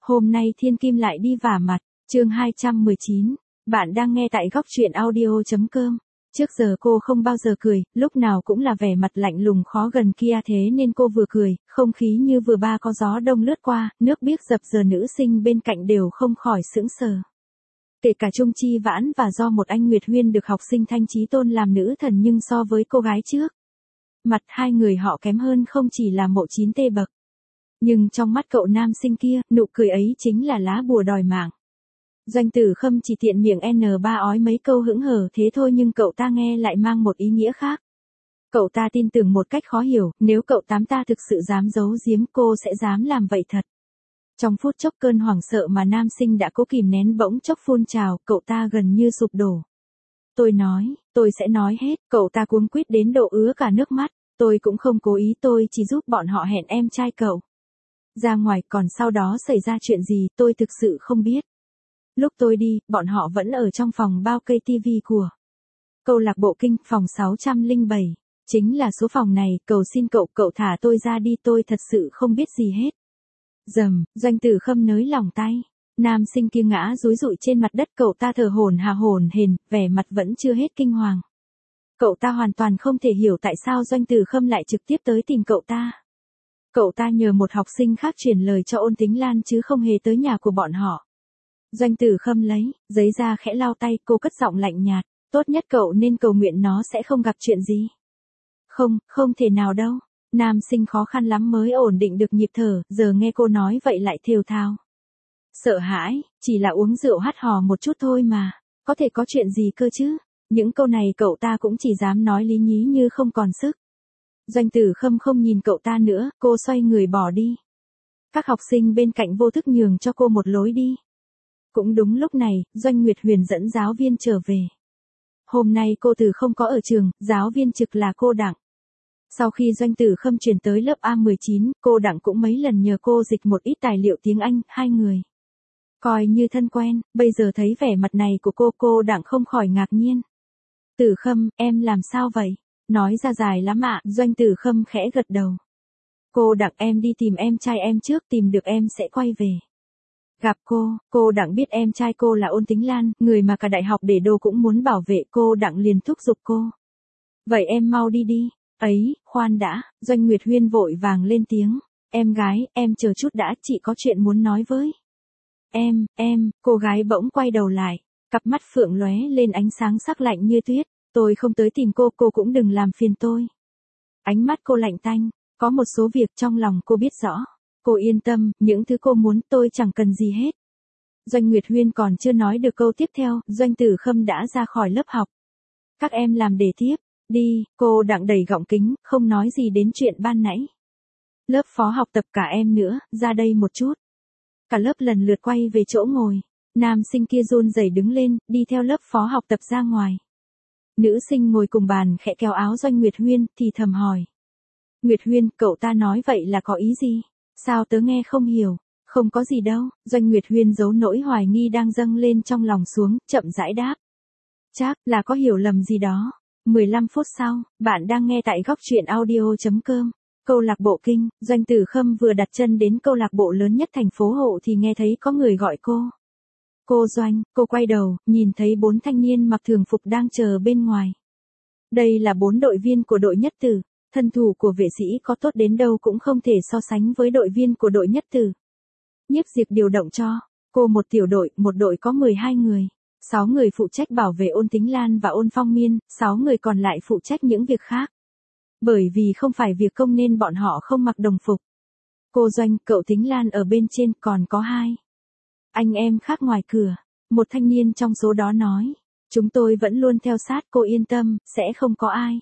Hôm nay Thiên Kim lại đi vả mặt, chương 219. Bạn đang nghe tại góc truyện audio.com. Trước giờ cô không bao giờ cười, lúc nào cũng là vẻ mặt lạnh lùng khó gần kia, thế nên cô vừa cười, không khí như vừa ba có gió đông lướt qua, nước biếc dập dờn, nữ sinh bên cạnh đều không khỏi sững sờ. Kể cả Trung Chi Vãn và do một anh Nguyệt Huyên được học sinh Thanh Chí Tôn làm nữ thần, nhưng so với cô gái trước, mặt hai người họ kém hơn không chỉ là Mộ 9T bậc. Nhưng trong mắt cậu nam sinh kia, nụ cười ấy chính là lá bùa đòi mạng. Doanh Tử Khâm chỉ tiện miệng N3 ói mấy câu hững hờ thế thôi, nhưng cậu ta nghe lại mang một ý nghĩa khác. Cậu ta tin tưởng một cách khó hiểu, nếu cậu tám ta thực sự dám giấu giếm, cô sẽ dám làm vậy thật. Trong phút chốc cơn hoảng sợ mà nam sinh đã cố kìm nén bỗng chốc phun trào, cậu ta gần như sụp đổ. Tôi sẽ nói hết, cậu ta cuống quýt đến độ ứa cả nước mắt. Tôi cũng không cố ý, tôi chỉ giúp bọn họ hẹn em trai cậu ra ngoài, còn sau đó xảy ra chuyện gì tôi thực sự không biết. Lúc tôi đi, bọn họ vẫn ở trong phòng bao cây TV của câu lạc bộ Kinh, phòng 607. Chính là số phòng này, cầu xin cậu thả tôi ra đi, tôi thật sự không biết gì hết. Dầm, Doanh Tử Khâm nới lỏng tay. Nam sinh kia ngã rúi rụi trên mặt đất, cậu ta thở hổn hển, vẻ mặt vẫn chưa hết kinh hoàng. Cậu ta hoàn toàn không thể hiểu tại sao Doanh Tử Khâm lại trực tiếp tới tìm cậu ta. Cậu ta nhờ một học sinh khác truyền lời cho Ôn Tính Lan chứ không hề tới nhà của bọn họ. Doanh Tử Khâm lấy giấy ra khẽ lau tay, cô cất giọng lạnh nhạt, tốt nhất cậu nên cầu nguyện nó sẽ không gặp chuyện gì. Không thể nào đâu. Nam sinh khó khăn lắm mới ổn định được nhịp thở, giờ nghe cô nói vậy lại thều thào. Sợ hãi, chỉ là uống rượu hắt hò một chút thôi mà, có thể có chuyện gì cơ chứ. Những câu này cậu ta cũng chỉ dám nói lý nhí như không còn sức. Doanh Tử Khâm không nhìn cậu ta nữa, cô xoay người bỏ đi. Các học sinh bên cạnh vô thức nhường cho cô một lối đi. Cũng đúng lúc này, Doanh Nguyệt Huyền dẫn giáo viên trở về. Hôm nay cô Từ không có ở trường, giáo viên trực là cô Đặng. Sau khi Doanh Tử Khâm chuyển tới lớp A19, cô Đặng cũng mấy lần nhờ cô dịch một ít tài liệu tiếng Anh, hai người coi như thân quen. Bây giờ thấy vẻ mặt này của cô Đặng không khỏi ngạc nhiên. Tử Khâm, em làm sao vậy? Nói ra dài lắm ạ. Doanh Tử Khâm khẽ gật đầu. Cô Đặng, em đi tìm em trai em trước, tìm được em sẽ quay về gặp cô Đặng biết em trai cô là Ôn Tính Lan, người mà cả đại học Để Đô cũng muốn bảo vệ. Cô Đặng liền thúc giục cô. Vậy em mau đi đi. Ấy, khoan đã, Doanh Nguyệt Huyên vội vàng lên tiếng. Em gái, em chờ chút đã, chị có chuyện muốn nói với em. Cô gái bỗng quay đầu lại, cặp mắt phượng lóe lên ánh sáng sắc lạnh như tuyết. Tôi không tới tìm cô cũng đừng làm phiền tôi. Ánh mắt cô lạnh tanh, có một số việc trong lòng cô biết rõ. Cô yên tâm, những thứ cô muốn tôi chẳng cần gì hết. Doanh Nguyệt Huyên còn chưa nói được câu tiếp theo, Doanh Tử Khâm đã ra khỏi lớp học. Các em làm đề tiếp, đi. Cô Đặng đẩy gọng kính, không nói gì đến chuyện ban nãy. Lớp phó học tập, cả em nữa, ra đây một chút. Cả lớp lần lượt quay về chỗ ngồi. Nam sinh kia run rẩy đứng lên, đi theo lớp phó học tập ra ngoài. Nữ sinh ngồi cùng bàn khẽ kéo áo Doanh Nguyệt Huyên, thì thầm hỏi. Nguyệt Huyên, cậu ta nói vậy là có ý gì? Sao tớ nghe không hiểu? Không có gì đâu. Doanh Nguyệt Huyên giấu nỗi hoài nghi đang dâng lên trong lòng xuống, chậm rãi đáp. Chắc là có hiểu lầm gì đó. 15 phút sau, bạn đang nghe tại góc truyện audio.com. Câu lạc bộ Kinh, Doanh Tử Khâm vừa đặt chân đến câu lạc bộ lớn nhất thành phố Hộ thì nghe thấy có người gọi cô. Cô Doanh, cô quay đầu, nhìn thấy 4 thanh niên mặc thường phục đang chờ bên ngoài. Đây là 4 đội viên của đội Nhất Tử. Thân thủ của vệ sĩ có tốt đến đâu cũng không thể so sánh với đội viên của đội Nhất Tử. Nhiếp Diệp điều động cho cô một tiểu đội, một đội có 12 người. 6 người phụ trách bảo vệ Ôn Tính Lan và Ôn Phong Miên, 6 người còn lại phụ trách những việc khác. Bởi vì không phải việc công nên bọn họ không mặc đồng phục. Cô Doanh, cậu Tính Lan ở bên trên, còn có 2 anh em khác ngoài cửa. Một thanh niên trong số đó nói. Chúng tôi vẫn luôn theo sát, cô yên tâm, sẽ không có ai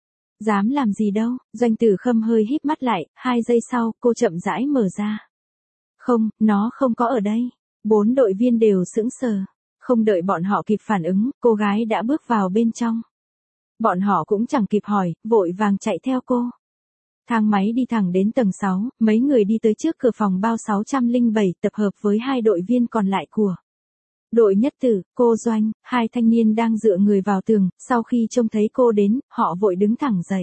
dám làm gì đâu. Doanh Tử Khâm hơi híp mắt lại, 2 giây sau, cô chậm rãi mở ra. Không, nó không có ở đây. 4 đội viên đều sững sờ. Không đợi bọn họ kịp phản ứng, cô gái đã bước vào bên trong. Bọn họ cũng chẳng kịp hỏi, vội vàng chạy theo cô. Thang máy đi thẳng đến tầng 6, mấy người đi tới trước cửa phòng bao 607, tập hợp với 2 đội viên còn lại của đội Nhất Tử. Cô Doanh, 2 thanh niên đang dựa người vào tường, sau khi trông thấy cô đến, họ vội đứng thẳng dậy.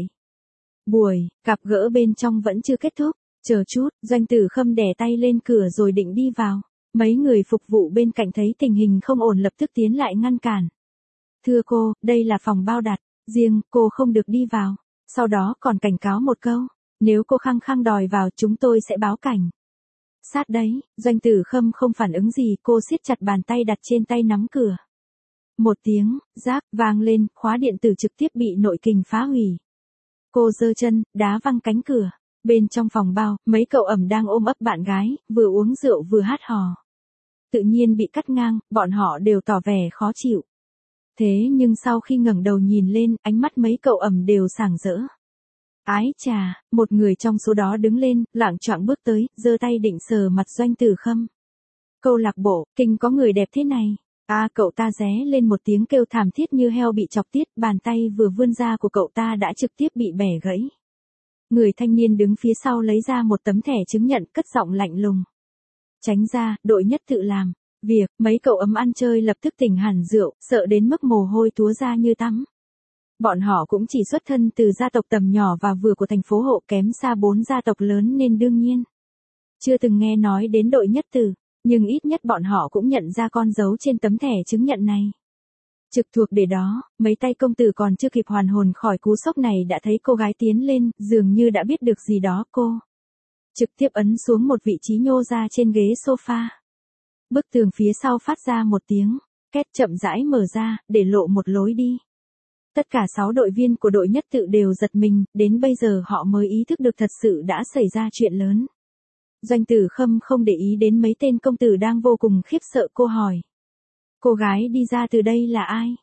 Buổi gặp gỡ bên trong vẫn chưa kết thúc. Chờ chút. Doanh Tử Khâm đè tay lên cửa rồi định đi vào. Mấy người phục vụ bên cạnh thấy tình hình không ổn lập tức tiến lại ngăn cản. Thưa cô, đây là phòng bao đặt, riêng cô không được đi vào. Sau đó còn cảnh cáo một câu, nếu cô khăng khăng đòi vào chúng tôi sẽ báo cảnh. Sát đấy, Doanh Tử Khâm không phản ứng gì, cô siết chặt bàn tay đặt trên tay nắm cửa. Một tiếng, rác, vang lên, khóa điện tử trực tiếp bị nội kình phá hủy. Cô giơ chân, đá văng cánh cửa. Bên trong phòng bao, mấy cậu ẩm đang ôm ấp bạn gái, vừa uống rượu vừa hát hò. Tự nhiên bị cắt ngang, bọn họ đều tỏ vẻ khó chịu. Thế nhưng sau khi ngẩng đầu nhìn lên, ánh mắt mấy cậu ẩm đều sảng rỡ. Ái chà, một người trong số đó đứng lên, loạng choạng bước tới, giơ tay định sờ mặt Doanh Tử Khâm. Câu lạc bộ, kinh có người đẹp thế này. Cậu ta ré lên một tiếng kêu thảm thiết như heo bị chọc tiết, bàn tay vừa vươn ra của cậu ta đã trực tiếp bị bẻ gãy. Người thanh niên đứng phía sau lấy ra một tấm thẻ chứng nhận, cất giọng lạnh lùng. Tránh ra, đội nhất tự làm. Việc, mấy cậu ấm ăn chơi lập tức tỉnh hẳn rượu, sợ đến mức mồ hôi túa ra như tắm. Bọn họ cũng chỉ xuất thân từ gia tộc tầm nhỏ và vừa của thành phố Hộ, kém xa 4 gia tộc lớn nên đương nhiên chưa từng nghe nói đến đội nhất tử, nhưng ít nhất bọn họ cũng nhận ra con dấu trên tấm thẻ chứng nhận này. Trực thuộc để đó, mấy tay công tử còn chưa kịp hoàn hồn khỏi cú sốc này đã thấy cô gái tiến lên, dường như đã biết được gì đó. Cô trực tiếp ấn xuống một vị trí nhô ra trên ghế sofa. Bức tường phía sau phát ra một tiếng két chậm rãi mở ra, để lộ một lối đi. Tất cả 6 đội viên của đội nhất tự đều giật mình, đến bây giờ họ mới ý thức được thật sự đã xảy ra chuyện lớn. Doanh Tử Khâm không để ý đến mấy tên công tử đang vô cùng khiếp sợ, cô hỏi. Cô gái đi ra từ đây là ai?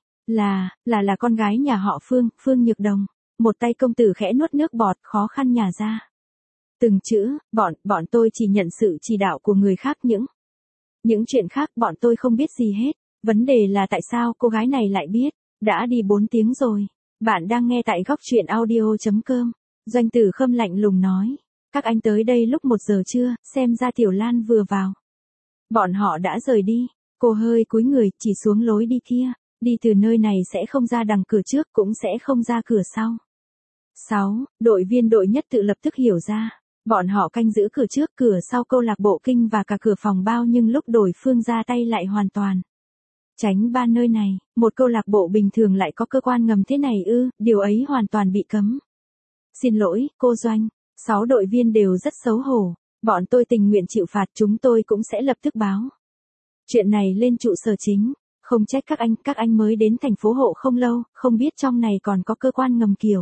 Là con gái nhà họ Phương, Phương Nhược Đồng. Một tay công tử khẽ nuốt nước bọt, khó khăn nhả ra. Từng chữ, bọn tôi chỉ nhận sự chỉ đạo của người khác, những chuyện khác bọn tôi không biết gì hết. Vấn đề là tại sao cô gái này lại biết? Đã đi 4 tiếng rồi. Bạn đang nghe tại góc truyện audio.com. Doanh Tử Khâm lạnh lùng nói. Các anh tới đây lúc 1 giờ trưa, xem ra Tiểu Lan vừa vào. Bọn họ đã rời đi. Cô hơi cúi người, chỉ xuống lối đi kia. Đi từ nơi này sẽ không ra đằng cửa trước, cũng sẽ không ra cửa sau. 6. Đội viên đội nhất tự lập tức hiểu ra. Bọn họ canh giữ cửa trước, cửa sau câu lạc bộ kinh và cả cửa phòng bao, nhưng lúc đối phương ra tay lại hoàn toàn tránh 3 nơi này. Một câu lạc bộ bình thường lại có cơ quan ngầm thế này ư? Điều ấy hoàn toàn bị cấm. Xin lỗi, cô Doanh. 6 đội viên đều rất xấu hổ. Bọn tôi tình nguyện chịu phạt, chúng tôi cũng sẽ lập tức báo chuyện này lên trụ sở chính. Không trách các anh mới đến thành phố Hộ không lâu, không biết trong này còn có cơ quan ngầm kiểu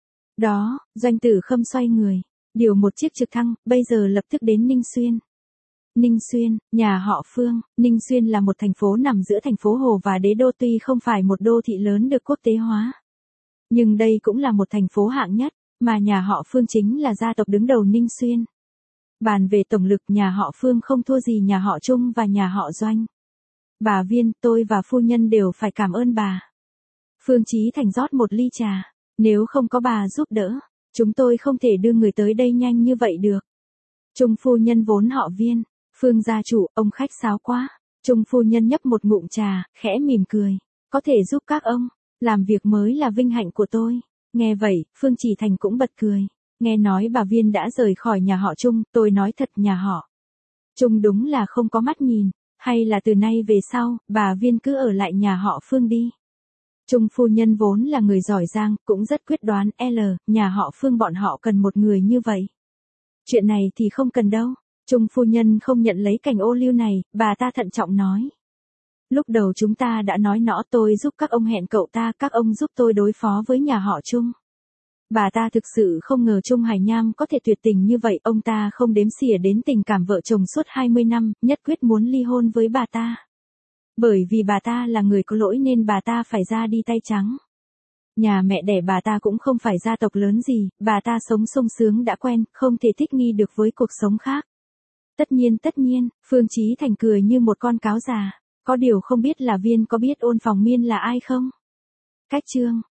đó. Doanh Tử Khâm xoay người, điều một chiếc trực thăng, bây giờ lập tức đến Ninh Xuyên. Ninh Xuyên, nhà họ Phương. Ninh Xuyên là một thành phố nằm giữa thành phố Hồ và Đế Đô, tuy không phải một đô thị lớn được quốc tế hóa, nhưng đây cũng là một thành phố hạng nhất, mà nhà họ Phương chính là gia tộc đứng đầu Ninh Xuyên. Bàn về tổng lực, nhà họ Phương không thua gì nhà họ Trung và nhà họ Doanh. Bà Viên, tôi và phu nhân đều phải cảm ơn bà. Phương Chí Thành rót một ly trà. Nếu không có bà giúp đỡ, chúng tôi không thể đưa người tới đây nhanh như vậy được. Trung phu nhân vốn họ Viên. Phương gia chủ, ông khách sáo quá. Trung phu nhân nhấp một ngụm trà, khẽ mỉm cười. Có thể giúp các ông làm việc mới là vinh hạnh của tôi. Nghe vậy, Phương Chí Thành cũng bật cười. Nghe nói bà Viên đã rời khỏi nhà họ Trung, tôi nói thật, nhà họ Trung đúng là không có mắt nhìn. Hay là từ nay về sau, bà Viên cứ ở lại nhà họ Phương đi. Trung phu nhân vốn là người giỏi giang, cũng rất quyết đoán. Nhà họ Phương bọn họ cần một người như vậy. Chuyện này thì không cần đâu. Trung phu nhân không nhận lấy cành ô liu này, bà ta thận trọng nói. Lúc đầu chúng ta đã nói rõ, tôi giúp các ông hẹn cậu ta, các ông giúp tôi đối phó với nhà họ Trung. Bà ta thực sự không ngờ Trung Hải Nham có thể tuyệt tình như vậy, ông ta không đếm xỉa đến tình cảm vợ chồng suốt 20 năm, nhất quyết muốn ly hôn với bà ta. Bởi vì bà ta là người có lỗi nên bà ta phải ra đi tay trắng. Nhà mẹ đẻ bà ta cũng không phải gia tộc lớn gì, bà ta sống sung sướng đã quen, không thể thích nghi được với cuộc sống khác. Tất nhiên, Phương Chí Thành cười như một con cáo già. Có điều không biết là Viên có biết Ôn Phòng Miên là ai không? Cách chương